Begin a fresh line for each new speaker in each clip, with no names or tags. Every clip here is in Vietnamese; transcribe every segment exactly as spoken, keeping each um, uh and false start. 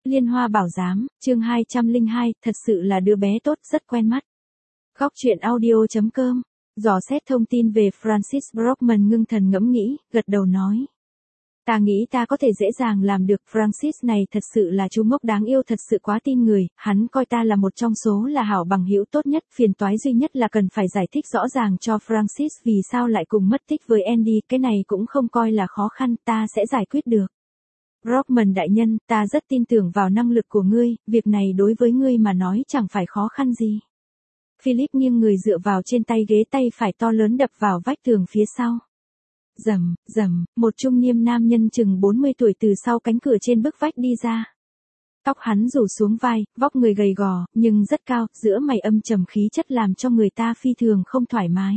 Liên Hoa Bảo Giám, chương hai trăm lẻ hai, thật sự là đứa bé tốt, rất quen mắt. Góc truyện audio chấm com, dò xét thông tin về Francis Brockman ngưng thần ngẫm nghĩ, gật đầu nói. Ta nghĩ ta có thể dễ dàng làm được, Francis này thật sự là chú ngốc đáng yêu, thật sự quá tin người, hắn coi ta là một trong số là hảo bằng hữu tốt nhất, phiền toái duy nhất là cần phải giải thích rõ ràng cho Francis vì sao lại cùng mất tích với Andy, cái này cũng không coi là khó khăn, ta sẽ giải quyết được. Brockman đại nhân, ta rất tin tưởng vào năng lực của ngươi, việc này đối với ngươi mà nói chẳng phải khó khăn gì. Philip nghiêng người dựa vào trên tay ghế, tay phải to lớn đập vào vách tường phía sau. Rầm, rầm, một trung niên nam nhân chừng bốn mươi tuổi từ sau cánh cửa trên bức vách đi ra. Tóc hắn rủ xuống vai, vóc người gầy gò, nhưng rất cao, giữa mày âm trầm khí chất làm cho người ta phi thường không thoải mái.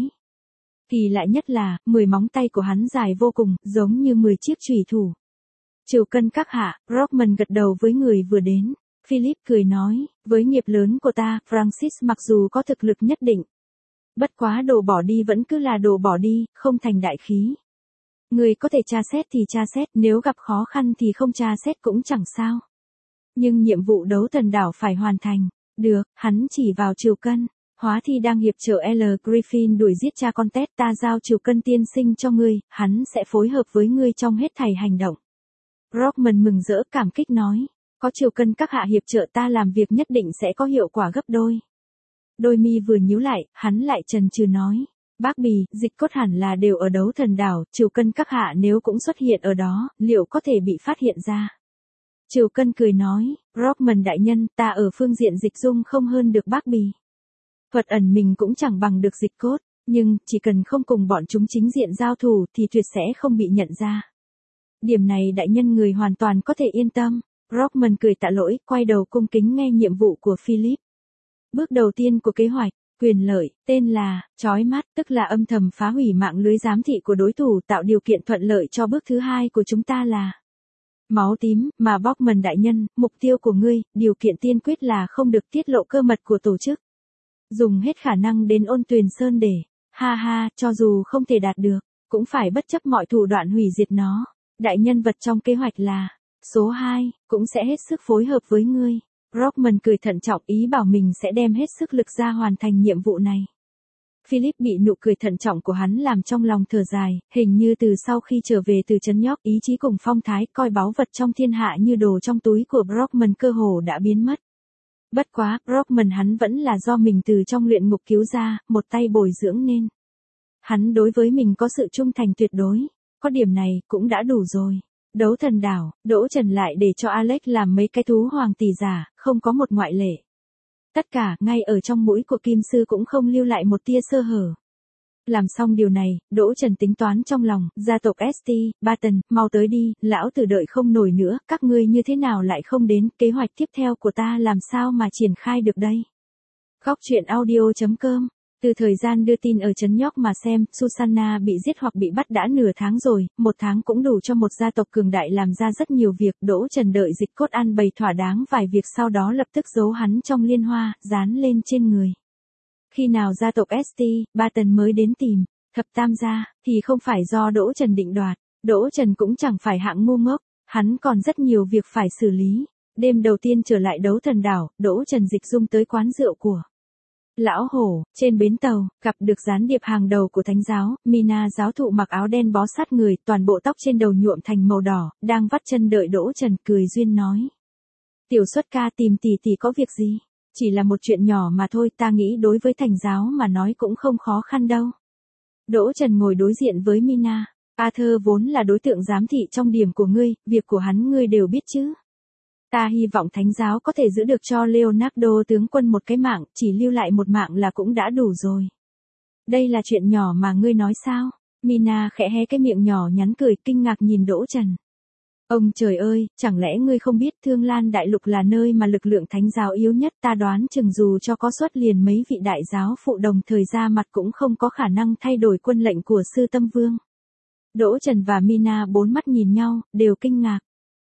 Kỳ lạ nhất là, mười móng tay của hắn dài vô cùng, giống như mười chiếc chùy thủ. Triều cân các hạ, Brockman gật đầu với người vừa đến. Philip cười nói, với nghiệp lớn của ta, Francis mặc dù có thực lực nhất định. Bất quá đồ bỏ đi vẫn cứ là đồ bỏ đi, không thành đại khí. Người có thể tra xét thì tra xét, nếu gặp khó khăn thì không tra xét cũng chẳng sao. Nhưng nhiệm vụ đấu thần đảo phải hoàn thành. Được, hắn chỉ vào Triều Cân. Hóa thi đang hiệp trợ L. Griffin đuổi giết cha con Ted, ta giao Triều Cân tiên sinh cho ngươi, hắn sẽ phối hợp với ngươi trong hết thảy hành động. Brockman mừng rỡ cảm kích nói, có Triều Cân các hạ hiệp trợ ta làm việc nhất định sẽ có hiệu quả gấp đôi. Đôi mi vừa nhíu lại, hắn lại chần chừ nói, bác bì, dịch cốt hẳn là đều ở đấu thần đảo, Triều Cân các hạ nếu cũng xuất hiện ở đó, liệu có thể bị phát hiện ra? Triều Cân cười nói, Brockman đại nhân, ta ở phương diện dịch dung không hơn được bác bì. Thuật ẩn mình cũng chẳng bằng được dịch cốt, nhưng chỉ cần không cùng bọn chúng chính diện giao thủ thì tuyệt sẽ không bị nhận ra. Điểm này đại nhân người hoàn toàn có thể yên tâm. Brockman cười tạ lỗi, quay đầu cung kính nghe nhiệm vụ của Philip. Bước đầu tiên của kế hoạch, quyền lợi, tên là, chói mắt, tức là âm thầm phá hủy mạng lưới giám thị của đối thủ, tạo điều kiện thuận lợi cho bước thứ hai của chúng ta là máu tím, mà Brockman đại nhân, mục tiêu của ngươi, điều kiện tiên quyết là không được tiết lộ cơ mật của tổ chức. Dùng hết khả năng đến Ôn Tuyền Sơn để, ha ha, cho dù không thể đạt được, cũng phải bất chấp mọi thủ đoạn hủy diệt nó. Đại nhân vật trong kế hoạch là số hai, cũng sẽ hết sức phối hợp với ngươi. Brockman cười thận trọng, ý bảo mình sẽ đem hết sức lực ra hoàn thành nhiệm vụ này. Philip bị nụ cười thận trọng của hắn làm trong lòng thở dài, hình như từ sau khi trở về từ trấn York, ý chí cùng phong thái coi báu vật trong thiên hạ như đồ trong túi của Brockman cơ hồ đã biến mất. Bất quá, Brockman hắn vẫn là do mình từ trong luyện ngục cứu ra, một tay bồi dưỡng nên. Hắn đối với mình có sự trung thành tuyệt đối. Có điểm này, cũng đã đủ rồi. Đấu thần đảo, Đỗ Trần lại để cho Alex làm mấy cái thú hoàng tỷ giả, không có một ngoại lệ. Tất cả, ngay ở trong mũi của Kim Sư cũng không lưu lại một tia sơ hở. Làm xong điều này, Đỗ Trần tính toán trong lòng, gia tộc ét tê, Barton, mau tới đi, lão tử đợi không nổi nữa, các ngươi như thế nào lại không đến, kế hoạch tiếp theo của ta làm sao mà triển khai được đây. Góc truyện audio chấm com. Từ thời gian đưa tin ở trấn York mà xem, Susanna bị giết hoặc bị bắt đã nửa tháng rồi, một tháng cũng đủ cho một gia tộc cường đại làm ra rất nhiều việc. Đỗ Trần đợi dịch cốt ăn bày thỏa đáng vài việc, sau đó lập tức giấu hắn trong liên hoa, dán lên trên người. Khi nào gia tộc ét tê, Barton mới đến tìm, thập tam gia, thì không phải do Đỗ Trần định đoạt. Đỗ Trần cũng chẳng phải hạng ngu ngốc, hắn còn rất nhiều việc phải xử lý. Đêm đầu tiên trở lại đấu thần đảo, Đỗ Trần dịch dung tới quán rượu của Lão Hổ. Trên bến tàu, gặp được gián điệp hàng đầu của thánh giáo, Mina giáo thụ mặc áo đen bó sát người, toàn bộ tóc trên đầu nhuộm thành màu đỏ, đang vắt chân đợi Đỗ Trần, cười duyên nói. Tiểu Xuất ca tìm tỷ tỷ có việc gì? Chỉ là một chuyện nhỏ mà thôi, ta nghĩ đối với thánh giáo mà nói cũng không khó khăn đâu. Đỗ Trần ngồi đối diện với Mina. Arthur vốn là đối tượng giám thị trong điểm của ngươi, việc của hắn ngươi đều biết chứ. Ta hy vọng thánh giáo có thể giữ được cho Leonardo tướng quân một cái mạng, chỉ lưu lại một mạng là cũng đã đủ rồi. Đây là chuyện nhỏ mà ngươi nói sao? Mina khẽ hé cái miệng nhỏ nhắn cười, kinh ngạc nhìn Đỗ Trần. Ông trời ơi, chẳng lẽ ngươi không biết Thương Lan Đại Lục là nơi mà lực lượng thánh giáo yếu nhất, ta đoán chừng dù cho có xuất liền mấy vị đại giáo phụ đồng thời ra mặt cũng không có khả năng thay đổi quân lệnh của Sư Tâm Vương. Đỗ Trần và Mina bốn mắt nhìn nhau, đều kinh ngạc.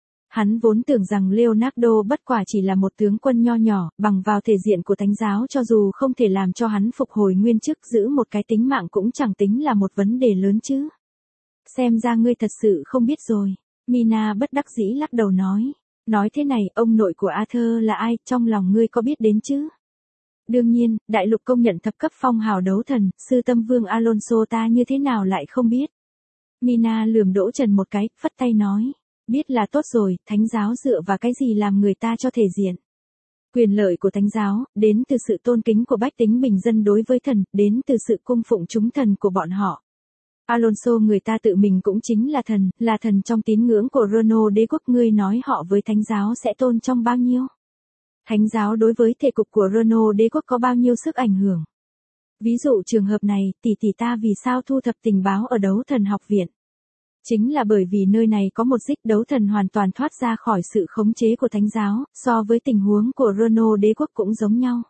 Hắn vốn tưởng rằng Leonardo bất quả chỉ là một tướng quân nho nhỏ, bằng vào thể diện của thánh giáo cho dù không thể làm cho hắn phục hồi nguyên chức, giữ một cái tính mạng cũng chẳng tính là một vấn đề lớn chứ. Xem ra ngươi thật sự không biết rồi. Mina bất đắc dĩ lắc đầu nói. Nói thế này, ông nội của Arthur là ai, trong lòng ngươi có biết đến chứ? Đương nhiên, đại lục công nhận thập cấp phong hào đấu thần, sư tâm vương Alonso ta như thế nào lại không biết. Mina lườm Đỗ Trần một cái, phất tay nói. Biết là tốt rồi, thánh giáo dựa vào cái gì làm người ta cho thể diện. Quyền lợi của thánh giáo, đến từ sự tôn kính của bách tính bình dân đối với thần, đến từ sự cung phụng chúng thần của bọn họ. Alonso người ta tự mình cũng chính là thần, là thần trong tín ngưỡng của Renault đế quốc, ngươi nói họ với thánh giáo sẽ tôn trong bao nhiêu? Thánh giáo đối với thể cục của Renault đế quốc có bao nhiêu sức ảnh hưởng? Ví dụ trường hợp này, tỷ tỷ ta vì sao thu thập tình báo ở đấu thần học viện? Chính là bởi vì nơi này có một dích đấu thần hoàn toàn thoát ra khỏi sự khống chế của thánh giáo, so với tình huống của Renault đế quốc cũng giống nhau.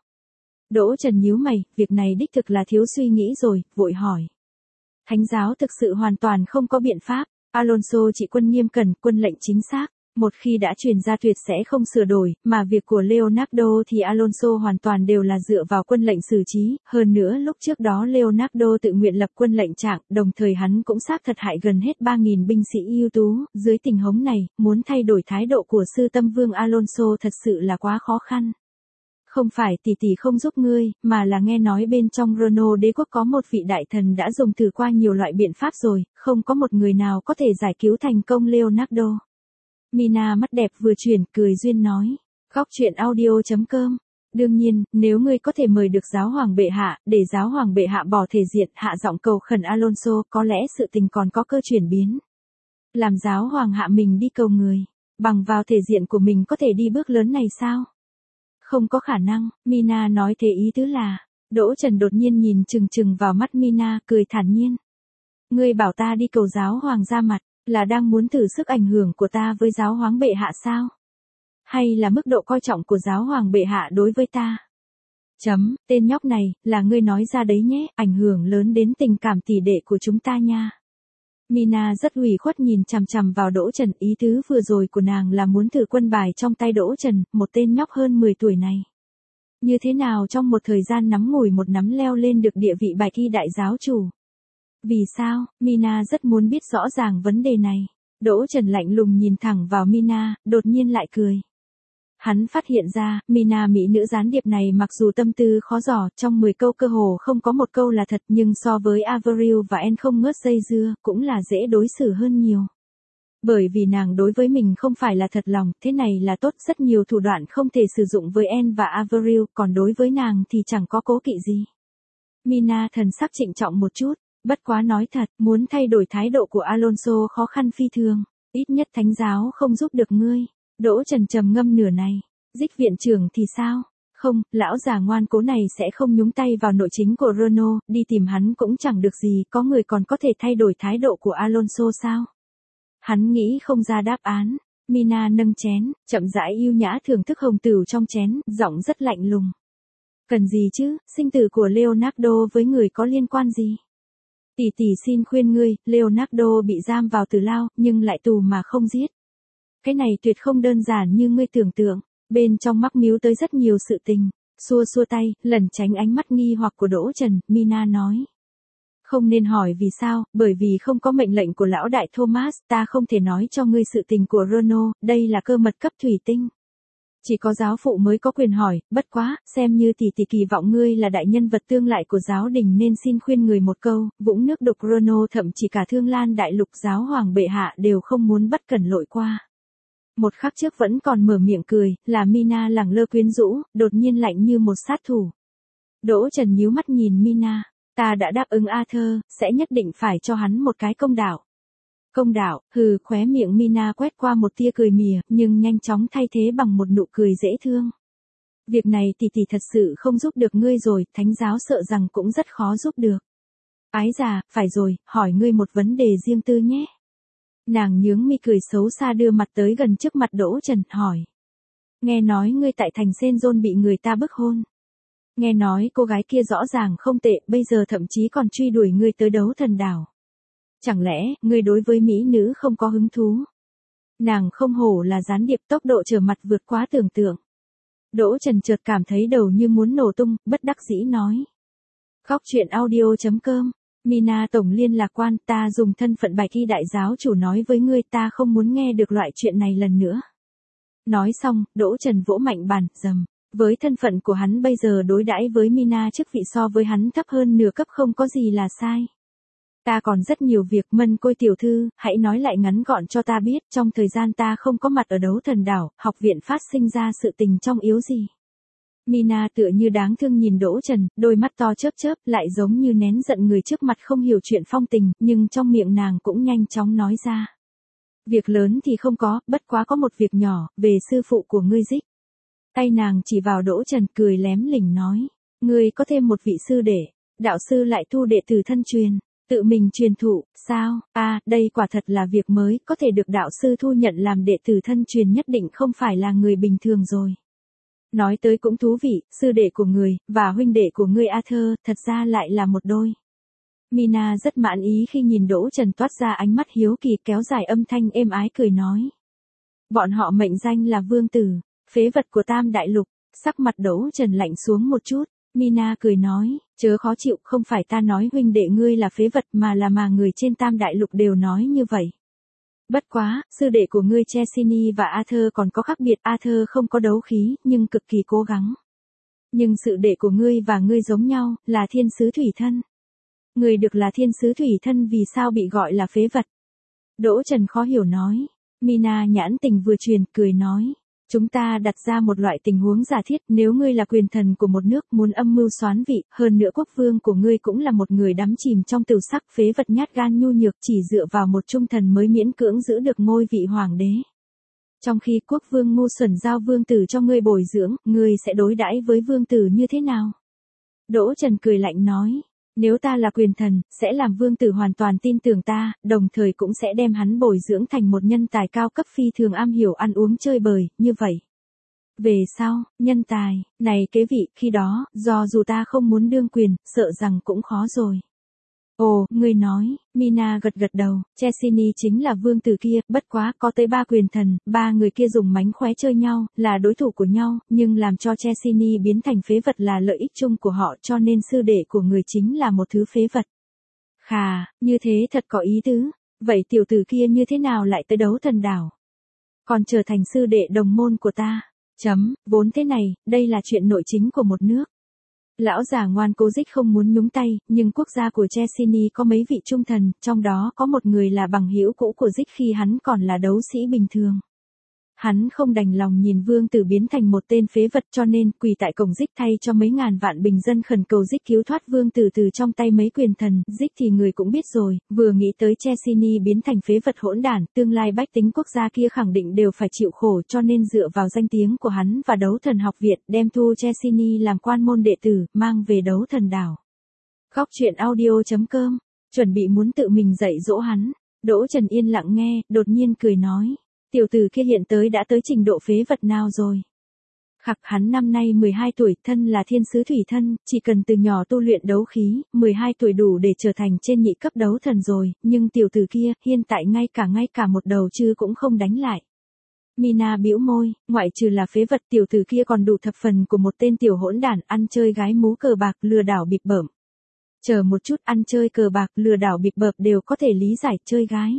Đỗ Trần nhíu mày, việc này đích thực là thiếu suy nghĩ rồi, vội hỏi. Thánh giáo thực sự hoàn toàn không có biện pháp, Alonso chỉ quân nghiêm cẩn, quân lệnh chính xác, một khi đã truyền ra tuyệt sẽ không sửa đổi, mà việc của Leonardo thì Alonso hoàn toàn đều là dựa vào quân lệnh xử trí, hơn nữa lúc trước đó Leonardo tự nguyện lập quân lệnh trạng, đồng thời hắn cũng xác thật hại gần hết ba nghìn binh sĩ ưu tú, dưới tình huống này, muốn thay đổi thái độ của sư tâm vương Alonso thật sự là quá khó khăn. Không phải tỷ tỷ không giúp ngươi, mà là nghe nói bên trong Renault đế quốc có một vị đại thần đã dùng thử qua nhiều loại biện pháp rồi, không có một người nào có thể giải cứu thành công Leonardo. Mina mắt đẹp vừa chuyển, cười duyên nói. Góc truyện audio chấm com. Đương nhiên, nếu ngươi có thể mời được giáo hoàng bệ hạ, để giáo hoàng bệ hạ bỏ thể diện, hạ giọng cầu khẩn Alonso, có lẽ sự tình còn có cơ chuyển biến. Làm giáo hoàng hạ mình đi cầu người, bằng vào thể diện của mình có thể đi bước lớn này sao? Không có khả năng, Mina nói thế ý tứ là. Đỗ Trần đột nhiên nhìn chừng chừng vào mắt Mina, cười thản nhiên. Ngươi bảo ta đi cầu giáo hoàng ra mặt, là đang muốn thử sức ảnh hưởng của ta với giáo hoàng bệ hạ sao? Hay là mức độ coi trọng của giáo hoàng bệ hạ đối với ta? Chấm, tên nhóc này, là ngươi nói ra đấy nhé, ảnh hưởng lớn đến tình cảm tỷ đệ của chúng ta nha. Mina rất ủy khuất nhìn chằm chằm vào Đỗ Trần, ý tứ vừa rồi của nàng là muốn thử quân bài trong tay Đỗ Trần, một tên nhóc hơn mười tuổi này. Như thế nào trong một thời gian ngắn ngủi một nắm leo lên được địa vị bạch y đại giáo chủ? Vì sao? Mina rất muốn biết rõ ràng vấn đề này. Đỗ Trần lạnh lùng nhìn thẳng vào Mina, đột nhiên lại cười. Hắn phát hiện ra, Mina mỹ nữ gián điệp này mặc dù tâm tư khó dò, trong mười câu cơ hồ không có một câu là thật, nhưng so với Avril và En không ngớt dây dưa, cũng là dễ đối xử hơn nhiều. Bởi vì nàng đối với mình không phải là thật lòng, thế này là tốt, rất nhiều thủ đoạn không thể sử dụng với En và Avril, còn đối với nàng thì chẳng có cố kỵ gì. Mina thần sắc trịnh trọng một chút, bất quá nói thật, muốn thay đổi thái độ của Alonso khó khăn phi thường, ít nhất thánh giáo không giúp được ngươi. Đỗ Trần trầm ngâm nửa này, Dích viện trưởng thì sao? Không, lão già ngoan cố này sẽ không nhúng tay vào nội chính của Renault, đi tìm hắn cũng chẳng được gì, có người còn có thể thay đổi thái độ của Alonso sao? Hắn nghĩ không ra đáp án. Mina nâng chén, chậm rãi yêu nhã thưởng thức hồng tửu trong chén, giọng rất lạnh lùng. Cần gì chứ, sinh tử của Leonardo với người có liên quan gì? Tỷ tỷ xin khuyên ngươi, Leonardo bị giam vào tử lao, nhưng lại tù mà không giết. Cái này tuyệt không đơn giản như ngươi tưởng tượng, bên trong mắc míu tới rất nhiều sự tình. Xua xua tay, lẩn tránh ánh mắt nghi hoặc của Đỗ Trần, Mina nói. Không nên hỏi vì sao, bởi vì không có mệnh lệnh của lão đại Thomas, ta không thể nói cho ngươi sự tình của Renault, đây là cơ mật cấp thủy tinh. Chỉ có giáo phụ mới có quyền hỏi, bất quá, xem như tỷ tỷ kỳ vọng ngươi là đại nhân vật tương lại của giáo đình nên xin khuyên người một câu, vũng nước đục Renault thậm chí cả Thương Lan đại lục giáo hoàng bệ hạ đều không muốn bất cẩn lội qua. Một khắc trước vẫn còn mở miệng cười, là Mina lẳng lơ quyến rũ, đột nhiên lạnh như một sát thủ. Đỗ Trần nhíu mắt nhìn Mina, ta đã đáp ứng Arthur, sẽ nhất định phải cho hắn một cái công đạo. Công đạo, hừ, khóe miệng Mina quét qua một tia cười mỉa, nhưng nhanh chóng thay thế bằng một nụ cười dễ thương. Việc này tỷ tỷ thật sự không giúp được ngươi rồi, thánh giáo sợ rằng cũng rất khó giúp được. Ái già, phải rồi, hỏi ngươi một vấn đề riêng tư nhé. Nàng nhướng mi cười xấu xa đưa mặt tới gần trước mặt Đỗ Trần, hỏi. Nghe nói ngươi tại thành Senjon bị người ta bức hôn. Nghe nói cô gái kia rõ ràng không tệ, bây giờ thậm chí còn truy đuổi ngươi tới đấu thần đảo. Chẳng lẽ, ngươi đối với mỹ nữ không có hứng thú? Nàng không hổ là gián điệp, tốc độ trở mặt vượt quá tưởng tượng. Đỗ Trần chợt cảm thấy đầu như muốn nổ tung, bất đắc dĩ nói. Góc truyện audio chấm com. Mina tổng liên lạc quan, ta dùng thân phận bạch y đại giáo chủ nói với ngươi, ta không muốn nghe được loại chuyện này lần nữa. Nói xong, Đỗ Trần vỗ mạnh bàn, rầm. Với thân phận của hắn bây giờ đối đãi với Mina chức vị so với hắn thấp hơn nửa cấp không có gì là sai. Ta còn rất nhiều việc, Mân Côi tiểu thư, hãy nói lại ngắn gọn cho ta biết, trong thời gian ta không có mặt ở Đấu Thần Đảo, học viện phát sinh ra sự tình trong yếu gì. Mina tựa như đáng thương nhìn Đỗ Trần, đôi mắt to chớp chớp, lại giống như nén giận người trước mặt không hiểu chuyện phong tình, nhưng trong miệng nàng cũng nhanh chóng nói ra. Việc lớn thì không có, bất quá có một việc nhỏ, về sư phụ của ngươi Dích. Tay nàng chỉ vào Đỗ Trần cười lém lỉnh nói, ngươi có thêm một vị sư đệ, đạo sư lại thu đệ tử thân truyền, tự mình truyền thụ, sao, à, đây quả thật là việc mới, có thể được đạo sư thu nhận làm đệ tử thân truyền nhất định không phải là người bình thường rồi. Nói tới cũng thú vị, sư đệ của người, và huynh đệ của ngươi Arthur, thật ra lại là một đôi. Mina rất mãn ý khi nhìn Đỗ Trần toát ra ánh mắt hiếu kỳ, kéo dài âm thanh êm ái cười nói. Bọn họ mệnh danh là vương tử, phế vật của Tam Đại Lục, sắc mặt Đỗ Trần lạnh xuống một chút, Mina cười nói, chớ khó chịu, không phải ta nói huynh đệ ngươi là phế vật mà là mà người trên Tam Đại Lục đều nói như vậy. Bất quá, sư đệ của ngươi Chesini và Arthur còn có khác biệt, Arthur không có đấu khí, nhưng cực kỳ cố gắng. Nhưng sự đệ của ngươi và ngươi giống nhau, là thiên sứ thủy thân. Ngươi được là thiên sứ thủy thân vì sao bị gọi là phế vật? Đỗ Trần khó hiểu nói. Mina nhãn tình vừa truyền, cười nói. Chúng ta đặt ra một loại tình huống giả thiết, nếu ngươi là quyền thần của một nước muốn âm mưu soán vị, hơn nữa quốc vương của ngươi cũng là một người đắm chìm trong tửu sắc, phế vật nhát gan nhu nhược, chỉ dựa vào một trung thần mới miễn cưỡng giữ được ngôi vị hoàng đế. Trong khi quốc vương ngu xuẩn giao vương tử cho ngươi bồi dưỡng, ngươi sẽ đối đãi với vương tử như thế nào? Đỗ Trần cười lạnh nói. Nếu ta là quyền thần, sẽ làm vương tử hoàn toàn tin tưởng ta, đồng thời cũng sẽ đem hắn bồi dưỡng thành một nhân tài cao cấp phi thường am hiểu ăn uống chơi bời, như vậy. Về sau, nhân tài, này kế vị, khi đó, do dù ta không muốn đương quyền, sợ rằng cũng khó rồi. Ồ, ngươi nói, Mina gật gật đầu, Chesini chính là vương tử kia, bất quá có tới ba quyền thần, ba người kia dùng mánh khóe chơi nhau, là đối thủ của nhau, nhưng làm cho Chesini biến thành phế vật là lợi ích chung của họ cho nên sư đệ của người chính là một thứ phế vật. Khà, như thế thật có ý tứ, vậy tiểu tử kia như thế nào lại tới Đấu Thần Đảo? Còn trở thành sư đệ đồng môn của ta, chấm, vốn thế này, đây là chuyện nội chính của một nước. Lão già ngoan cố Dích không muốn nhúng tay, nhưng quốc gia của Chesini có mấy vị trung thần, trong đó có một người là bằng hữu cũ của Dích khi hắn còn là đấu sĩ bình thường. Hắn không đành lòng nhìn vương tử biến thành một tên phế vật cho nên quỳ tại cổng Dích thay cho mấy ngàn vạn bình dân khẩn cầu Dích cứu thoát vương tử từ trong tay mấy quyền thần. Dích thì người cũng biết rồi, vừa nghĩ tới Chesini biến thành phế vật hỗn đản, tương lai bách tính quốc gia kia khẳng định đều phải chịu khổ cho nên dựa vào danh tiếng của hắn và Đấu Thần Học Viện đem thu Chesini làm quan môn đệ tử, mang về Đấu Thần Đảo. Góc truyện audio chấm com, chuẩn bị muốn tự mình dạy dỗ hắn. Đỗ Trần yên lặng nghe, đột nhiên cười nói. Tiểu tử kia hiện tới đã tới trình độ phế vật nào rồi? Khặc, hắn năm nay mười hai tuổi, thân là thiên sứ thủy thân, chỉ cần từ nhỏ tu luyện đấu khí, mười hai tuổi đủ để trở thành trên nhị cấp đấu thần rồi, nhưng tiểu tử kia, hiện tại ngay cả ngay cả một đầu chứ cũng không đánh lại. Mina bĩu môi, ngoại trừ là phế vật tiểu tử kia còn đủ thập phần của một tên tiểu hỗn đản ăn chơi gái mú cờ bạc lừa đảo bịp bợm. Chờ một chút, ăn chơi cờ bạc lừa đảo bịp bợm đều có thể lý giải chơi gái.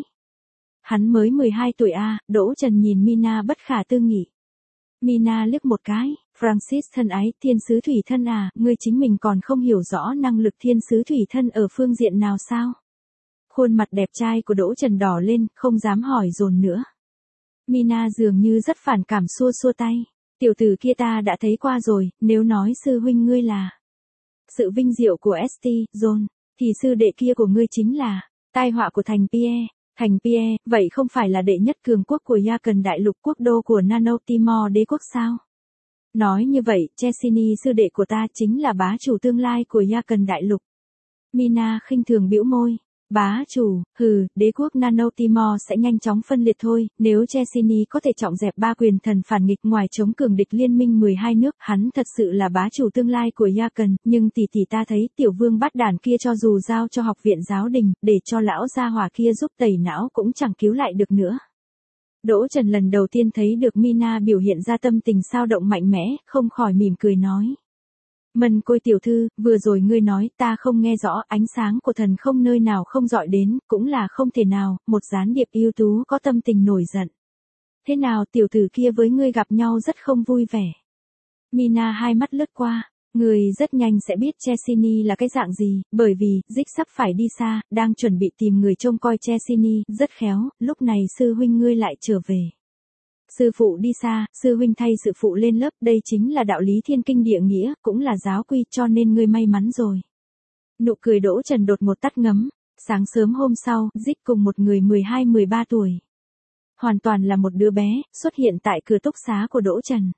Hắn mới mười hai tuổi a, à, Đỗ Trần nhìn Mina bất khả tư nghị. Mina liếc một cái, Francis thân ái, thiên sứ thủy thân à, ngươi chính mình còn không hiểu rõ năng lực thiên sứ thủy thân ở phương diện nào sao? Khuôn mặt đẹp trai của Đỗ Trần đỏ lên, không dám hỏi dồn nữa. Mina dường như rất phản cảm xua xua tay. Tiểu tử kia ta đã thấy qua rồi, nếu nói sư huynh ngươi là sự vinh diệu của ét tê, John, thì sư đệ kia của ngươi chính là tai họa của thành Pierre. Thành Pierre, vậy không phải là đệ nhất cường quốc của Yakan đại lục quốc đô của Nano Timor đế quốc sao? Nói như vậy, Chesini sư đệ của ta chính là bá chủ tương lai của Yakan đại lục. Mina khinh thường bĩu môi. Bá chủ, hừ, đế quốc Nano Timor sẽ nhanh chóng phân liệt thôi, nếu Chesini có thể trọng dẹp ba quyền thần phản nghịch ngoài chống cường địch liên minh mười hai nước, hắn thật sự là bá chủ tương lai của Yakan, nhưng tỷ tỷ ta thấy tiểu vương bát đản kia cho dù giao cho học viện giáo đình, để cho lão gia hỏa kia giúp tẩy não cũng chẳng cứu lại được nữa. Đỗ Trần lần đầu tiên thấy được Mina biểu hiện ra tâm tình sao động mạnh mẽ, không khỏi mỉm cười nói. Mân Côi tiểu thư, vừa rồi ngươi nói ta không nghe rõ, ánh sáng của thần không nơi nào không dọi đến, cũng là không thể nào, một gián điệp ưu tú có tâm tình nổi giận. Thế nào tiểu tử kia với ngươi gặp nhau rất không vui vẻ. Mina hai mắt lướt qua. Người rất nhanh sẽ biết Chesney là cái dạng gì, bởi vì, Dích sắp phải đi xa, đang chuẩn bị tìm người trông coi Chesney, rất khéo, lúc này sư huynh ngươi lại trở về. Sư phụ đi xa, sư huynh thay sư phụ lên lớp, đây chính là đạo lý thiên kinh địa nghĩa, cũng là giáo quy, cho nên ngươi may mắn rồi. Nụ cười Đỗ Trần đột một tắt ngấm, sáng sớm hôm sau, Dích cùng một người mười hai mười ba tuổi. Hoàn toàn là một đứa bé, xuất hiện tại cửa túc xá của Đỗ Trần.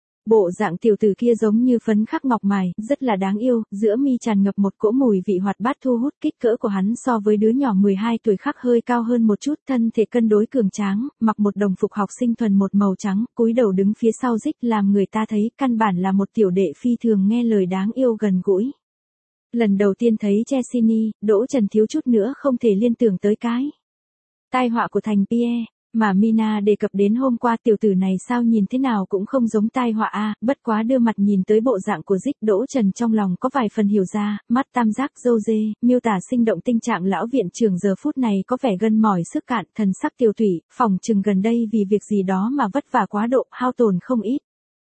Bộ dạng tiểu tử kia giống như phấn khắc ngọc mài, rất là đáng yêu, giữa mi tràn ngập một cỗ mùi vị hoạt bát thu hút. Kích cỡ của hắn so với đứa nhỏ mười hai tuổi khác hơi cao hơn một chút, thân thể cân đối cường tráng, mặc một đồng phục học sinh thuần một màu trắng, cúi đầu đứng phía sau Dích làm người ta thấy căn bản là một tiểu đệ phi thường nghe lời đáng yêu gần gũi. Lần đầu tiên thấy Chesney, Đỗ Trần thiếu chút nữa không thể liên tưởng tới cái tai họa của thành Pierre. Mà Mina đề cập đến hôm qua tiểu tử này sao nhìn thế nào cũng không giống tai họa a, bất quá đưa mặt nhìn tới bộ dạng của Dích, Đỗ Trần trong lòng có vài phần hiểu ra, mắt tam giác râu dê, miêu tả sinh động tình trạng lão viện trưởng giờ phút này có vẻ gân mỏi sức cạn, thần sắc tiêu thủy, phòng chừng gần đây vì việc gì đó mà vất vả quá độ, hao tổn không ít.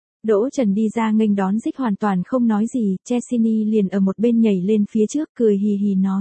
Đỗ Trần đi ra nghênh đón Dích hoàn toàn không nói gì, Chesney liền ở một bên nhảy lên phía trước cười hì hì nói.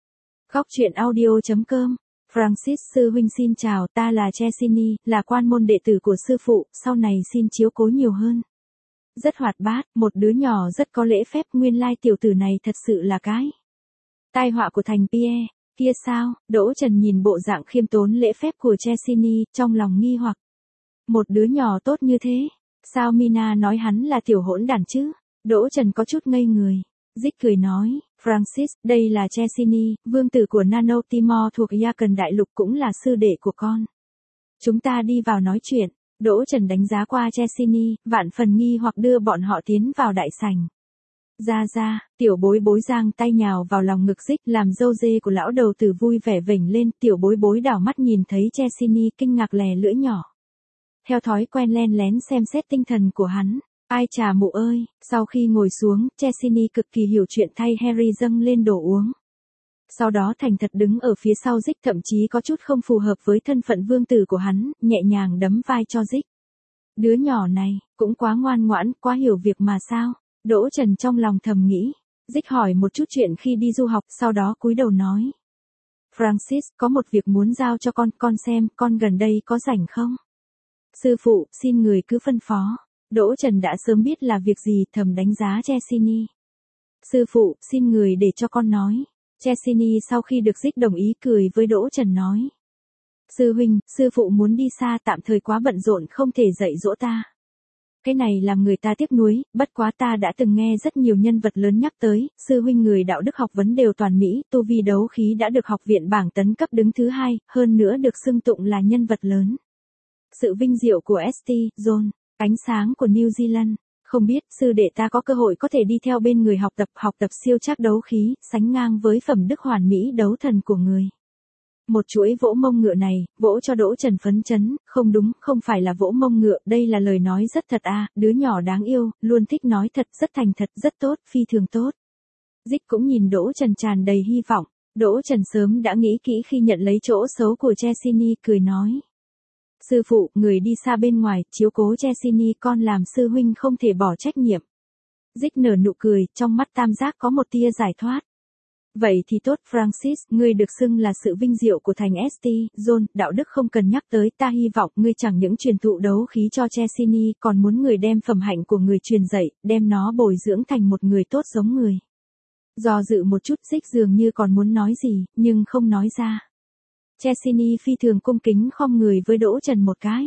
Góc truyện audio chấm com Francis sư huynh xin chào, ta là Chesney, là quan môn đệ tử của sư phụ, sau này xin chiếu cố nhiều hơn. Rất hoạt bát, một đứa nhỏ rất có lễ phép, nguyên lai tiểu tử này thật sự là cái tai họa của thành Pierre, kia sao? Đỗ Trần nhìn bộ dạng khiêm tốn lễ phép của Chesney, trong lòng nghi hoặc. Một đứa nhỏ tốt như thế, sao Mina nói hắn là tiểu hỗn đản chứ? Đỗ Trần có chút ngây người. Dích cười nói, Francis, đây là Chesney, vương tử của Nano Timor thuộc Yakan Đại Lục cũng là sư đệ của con. Chúng ta đi vào nói chuyện. Đỗ Trần đánh giá qua Chesney, vạn phần nghi hoặc đưa bọn họ tiến vào đại sảnh. Ra ra, tiểu bối bối giang tay nhào vào lòng ngực Dích làm dâu dê của lão đầu tử vui vẻ vểnh lên, tiểu bối bối đảo mắt nhìn thấy Chesney kinh ngạc lè lưỡi nhỏ. Theo thói quen len lén xem xét tinh thần của hắn. Ai trà mụ ơi, sau khi ngồi xuống, Chesney cực kỳ hiểu chuyện thay Harry dâng lên đồ uống. Sau đó thành thật đứng ở phía sau Dích, thậm chí có chút không phù hợp với thân phận vương tử của hắn, nhẹ nhàng đấm vai cho Dích. Đứa nhỏ này, cũng quá ngoan ngoãn, quá hiểu việc mà sao? Đỗ Trần trong lòng thầm nghĩ. Dích hỏi một chút chuyện khi đi du học, sau đó cúi đầu nói. Francis, có một việc muốn giao cho con, con xem, con gần đây có rảnh không? Sư phụ, xin người cứ phân phó. Đỗ Trần đã sớm biết là việc gì, thầm đánh giá Chesney. Sư phụ, xin người để cho con nói. Chesney sau khi được Dích đồng ý cười với Đỗ Trần nói. Sư huynh, sư phụ muốn đi xa tạm thời quá bận rộn không thể dạy dỗ ta. Cái này làm người ta tiếc nuối, bất quá ta đã từng nghe rất nhiều nhân vật lớn nhắc tới, sư huynh người đạo đức học vấn đều toàn Mỹ, tu vi đấu khí đã được học viện bảng tấn cấp đứng thứ hai, hơn nữa được xưng tụng là nhân vật lớn. Sự vinh diệu của ét tê, John. Ánh sáng của New Zealand, không biết sư đệ ta có cơ hội có thể đi theo bên người học tập học tập siêu trác đấu khí, sánh ngang với phẩm đức hoàn mỹ đấu thần của người. Một chuỗi vỗ mông ngựa này, vỗ cho Đỗ Trần phấn chấn, không đúng, không phải là vỗ mông ngựa, đây là lời nói rất thật à, đứa nhỏ đáng yêu, luôn thích nói thật, rất thành thật, rất tốt, phi thường tốt. Dích cũng nhìn Đỗ Trần tràn đầy hy vọng, Đỗ Trần sớm đã nghĩ kỹ khi nhận lấy chỗ xấu của Chesney, cười nói. Sư phụ, người đi xa bên ngoài, chiếu cố Chesney con làm sư huynh không thể bỏ trách nhiệm. Dích nở nụ cười, trong mắt tam giác có một tia giải thoát. Vậy thì tốt Francis, ngươi được xưng là sự vinh diệu của thành ét tê, John, đạo đức không cần nhắc tới, ta hy vọng ngươi chẳng những truyền thụ đấu khí cho Chesney, còn muốn người đem phẩm hạnh của người truyền dạy, đem nó bồi dưỡng thành một người tốt giống người. Do dự một chút Dích dường như còn muốn nói gì, nhưng không nói ra. Chesney phi thường cung kính khom người với Đỗ Trần một cái.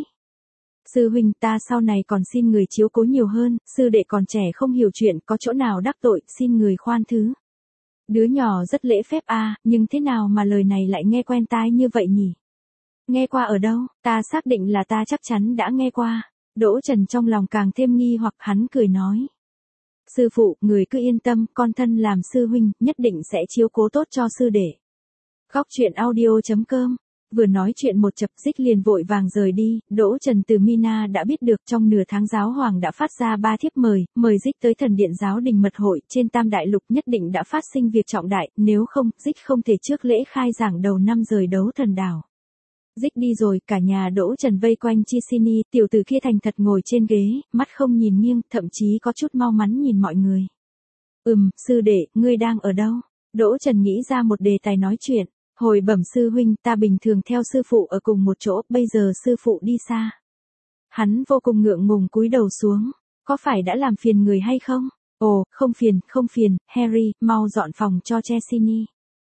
Sư huynh ta sau này còn xin người chiếu cố nhiều hơn, sư đệ còn trẻ không hiểu chuyện, có chỗ nào đắc tội, xin người khoan thứ. Đứa nhỏ rất lễ phép à, nhưng thế nào mà lời này lại nghe quen tai như vậy nhỉ? Nghe qua ở đâu, ta xác định là ta chắc chắn đã nghe qua. Đỗ Trần trong lòng càng thêm nghi hoặc hắn cười nói. Sư phụ, người cứ yên tâm, con thân làm sư huynh, nhất định sẽ chiếu cố tốt cho sư đệ. Góc truyện audio chấm com. Vừa nói chuyện một chập Dích liền vội vàng rời đi, Đỗ Trần từ Mina đã biết được trong nửa tháng giáo hoàng đã phát ra ba thiếp mời, mời Dích tới thần điện giáo đình mật hội, trên Tam Đại Lục nhất định đã phát sinh việc trọng đại, nếu không, Dích không thể trước lễ khai giảng đầu năm rời đấu thần đảo. Dích đi rồi, cả nhà Đỗ Trần vây quanh Chesney, tiểu tử kia thành thật ngồi trên ghế, mắt không nhìn nghiêng, thậm chí có chút mau mắn nhìn mọi người. Ừm, sư đệ, ngươi đang ở đâu? Đỗ Trần nghĩ ra một đề tài nói chuyện. Hồi bẩm sư huynh, ta bình thường theo sư phụ ở cùng một chỗ, bây giờ sư phụ đi xa. Hắn vô cùng ngượng ngùng cúi đầu xuống. Có phải đã làm phiền người hay không? Ồ, không phiền, không phiền, Harry, mau dọn phòng cho Chesney.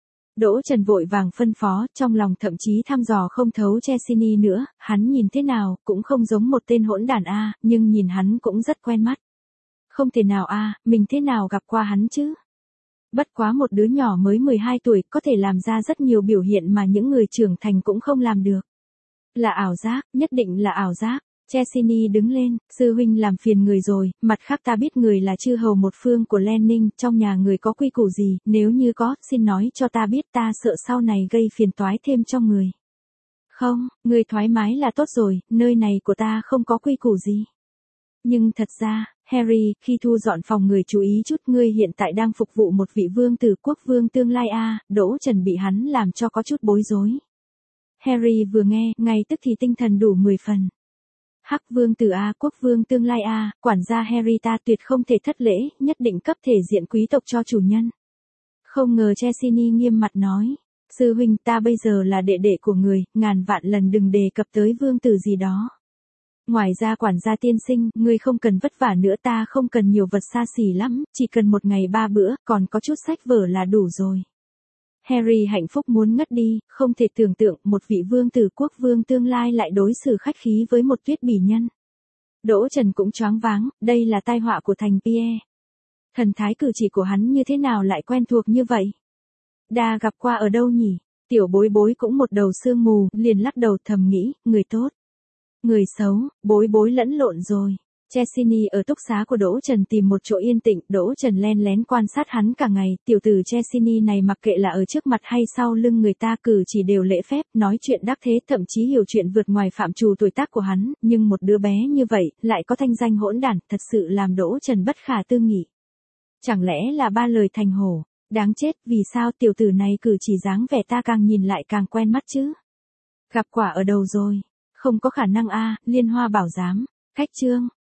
Đỗ Trần vội vàng phân phó, trong lòng thậm chí thăm dò không thấu Chesney nữa, hắn nhìn thế nào, cũng không giống một tên hỗn đản a, nhưng nhìn hắn cũng rất quen mắt. Không thể nào a, mình thế nào gặp qua hắn chứ? Bất quá một đứa nhỏ mới mười hai tuổi, có thể làm ra rất nhiều biểu hiện mà những người trưởng thành cũng không làm được. Là ảo giác, nhất định là ảo giác. Chesney đứng lên, sư huynh làm phiền người rồi, mặt khác ta biết người là chư hầu một phương của Lanning, trong nhà người có quy củ gì, nếu như có, xin nói cho ta biết, ta sợ sau này gây phiền toái thêm cho người. Không, người thoải mái là tốt rồi, nơi này của ta không có quy củ gì. Nhưng thật ra, Harry, khi thu dọn phòng người chú ý chút, ngươi hiện tại đang phục vụ một vị vương tử quốc vương tương lai a, Đỗ Trần bị hắn làm cho có chút bối rối. Harry vừa nghe, ngay tức thì tinh thần đủ mười phần. Hắc vương tử a, quốc vương tương lai a, quản gia Harry ta tuyệt không thể thất lễ, nhất định cấp thể diện quý tộc cho chủ nhân. Không ngờ Chesney nghiêm mặt nói, sư huynh ta bây giờ là đệ đệ của người, ngàn vạn lần đừng đề cập tới vương tử gì đó. Ngoài ra quản gia tiên sinh, ngươi không cần vất vả nữa, ta không cần nhiều vật xa xỉ lắm, chỉ cần một ngày ba bữa, còn có chút sách vở là đủ rồi. Harry hạnh phúc muốn ngất đi, không thể tưởng tượng một vị vương tử quốc vương tương lai lại đối xử khách khí với một tuyết bỉ nhân. Đỗ Trần cũng choáng váng, đây là tai họa của thành Pierre. Thần thái cử chỉ của hắn như thế nào lại quen thuộc như vậy? Đa gặp qua ở đâu nhỉ? Tiểu bối bối cũng một đầu sương mù, liền lắc đầu thầm nghĩ, người tốt. Người xấu, bối bối lẫn lộn rồi. Chesney ở túc xá của Đỗ Trần tìm một chỗ yên tĩnh, Đỗ Trần len lén quan sát hắn cả ngày, tiểu tử Chesney này mặc kệ là ở trước mặt hay sau lưng người ta cử chỉ đều lễ phép, nói chuyện đắc thế, thậm chí hiểu chuyện vượt ngoài phạm trù tuổi tác của hắn, nhưng một đứa bé như vậy, lại có thanh danh hỗn đản, thật sự làm Đỗ Trần bất khả tư nghị. Chẳng lẽ là ba lời thành hổ, đáng chết, vì sao tiểu tử này cử chỉ dáng vẻ ta càng nhìn lại càng quen mắt chứ? Gặp quả ở đầu rồi, không có khả năng a, Liên Hoa bảo giám, khách trương.